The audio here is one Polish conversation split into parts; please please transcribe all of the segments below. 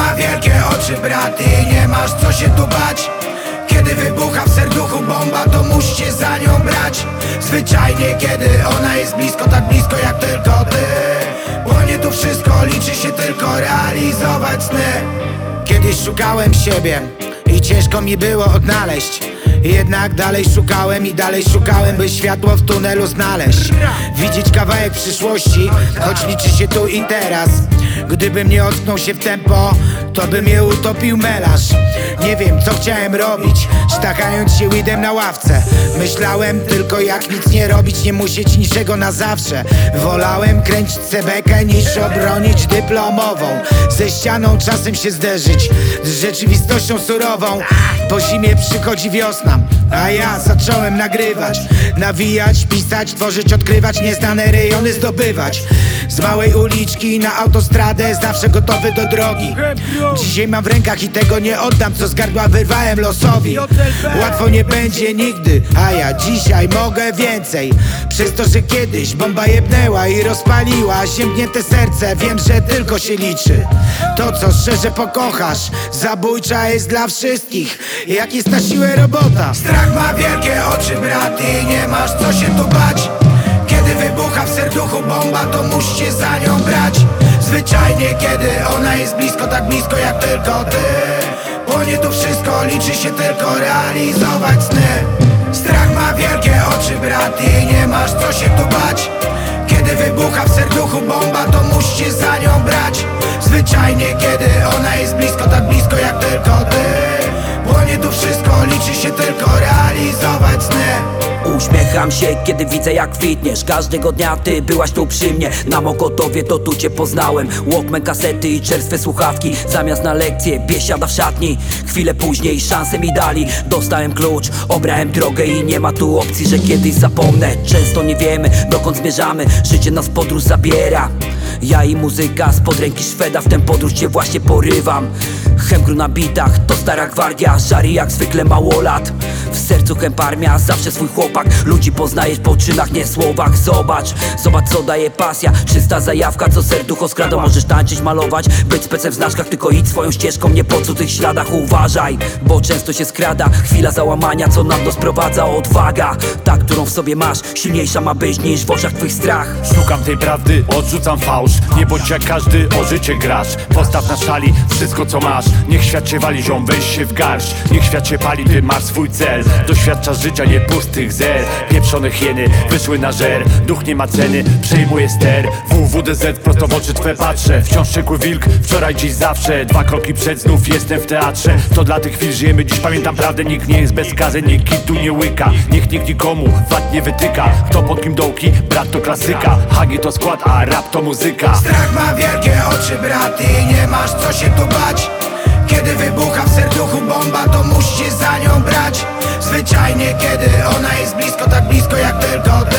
ma wielkie oczy, brat, i nie masz co się tu bać. Kiedy wybucha w serduchu bomba, to musicie za nią brać. Zwyczajnie, kiedy ona jest blisko, tak blisko jak tylko ty. Bo nie tu wszystko, liczy się tylko realizować sny. Kiedyś szukałem siebie i ciężko mi było odnaleźć. Jednak dalej szukałem i dalej szukałem, by światło w tunelu znaleźć. Widzieć kawałek przyszłości, choć liczy się tu i teraz. Gdybym nie ocknął się w tempo, to by mnie utopił melarz. Nie wiem co chciałem robić, sztachając się weedem na ławce. Myślałem tylko jak nic nie robić, nie musieć niczego na zawsze. Wolałem kręcić sebekę niż obronić dyplomową. Ze ścianą czasem się zderzyć, z rzeczywistością surową. Po zimie przychodzi wiosna, a ja zacząłem nagrywać, nawijać, pisać, tworzyć, odkrywać, nieznane rejony zdobywać. Z małej uliczki na autostradę, zawsze gotowy do drogi. Dzisiaj mam w rękach i tego nie oddam, co z gardła wyrwałem losowi. Łatwo nie będzie nigdy, a ja dzisiaj mogę więcej. Przez to, że kiedyś bomba jebnęła i rozpaliła sięgnięte serce, wiem, że tylko się liczy to, co szczerze pokochasz. Zabójcza jest dla wszystkich, jak jest na siłę robota. Strach ma wielkie oczy, brat, i nie masz co się tu bać. Kiedy wybucha w serduchu bomba, to musicie za nią brać. Zwyczajnie, kiedy ona jest blisko, tak blisko jak tylko ty. Bo nie tu wszystko, liczy się tylko realizować sny. Strach ma wielkie oczy, brat, i nie masz co się tu bać. Kiedy wybucha w serduchu bomba, to musicie za nią brać. Zwyczajnie, kiedy ona jest blisko, tak blisko jak tylko ty. Bo nie tu wszystko, liczy się tylko realizować sny. Uśmiecham się, kiedy widzę jak kwitniesz. Każdego dnia ty byłaś tu przy mnie. Na Mokotowie to tu cię poznałem. Walkman, kasety i czerstwe słuchawki. Zamiast na lekcje, biesiada w szatni. Chwilę później szansę mi dali. Dostałem klucz, obrałem drogę i nie ma tu opcji, że kiedyś zapomnę. Często nie wiemy, dokąd zmierzamy. Życie nas podróż zabiera. Ja i muzyka spod ręki Szweda, w tę podróż cię właśnie porywam. Chemgru na bitach, to stara gwardia. Szary jak zwykle małolat. W sercu chemparmia, zawsze swój chłopak. Ludzi poznajesz po czynach, nie słowach. Zobacz co daje pasja. Czysta zajawka, co serducho skrada. Możesz tańczyć, malować, być specem w znaczkach. Tylko idź swoją ścieżką, nie po co tych śladach. Uważaj, bo często się skrada chwila załamania, co nam to sprowadza. Odwaga, ta, którą w sobie masz, silniejsza ma być niż w oczach twych strach. Szukam tej prawdy, odrzucam fałsz. Nie bądź jak każdy, o życie grasz. Postaw na szali wszystko co masz. Niech świat cię wali, ziom, weź się w garść. Niech świat cię pali, ty masz swój cel. Doświadczasz życia, nie pustych zer. Pieprzone hieny wyszły na żer. Duch nie ma ceny, przejmuje ster. WWDZ, prosto w oczy twe patrzę. Wciąż czekły wilk, wczoraj, dziś, zawsze. 2 kroki przed, znów jestem w teatrze. To dla tych chwil żyjemy, dziś pamiętam prawdę. Nikt nie jest bez skazy, nikt kitu nie łyka. Nikt nikomu wad nie wytyka. Kto pod kim dołki, brat to klasyka. Hagi to skład, a rap to muzyka. Strach ma wielkie oczy, brat, i nie masz co się tu bać. Kiedy wybucha w serduchu bomba, to musicie za nią brać. Zwyczajnie, kiedy ona jest blisko, tak blisko jak tylko ty.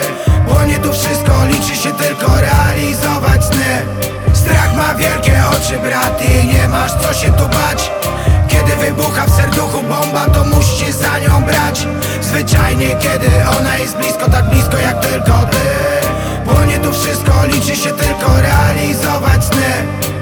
Bo nie tu wszystko, liczy się tylko realizować sny. Strach ma wielkie oczy, brat, i nie masz co się tu bać. Kiedy wybucha w serduchu bomba, to musicie za nią brać. Zwyczajnie, kiedy ona jest blisko, tak blisko jak tylko ty. Bo nie tu wszystko, liczy się tylko realizować sny.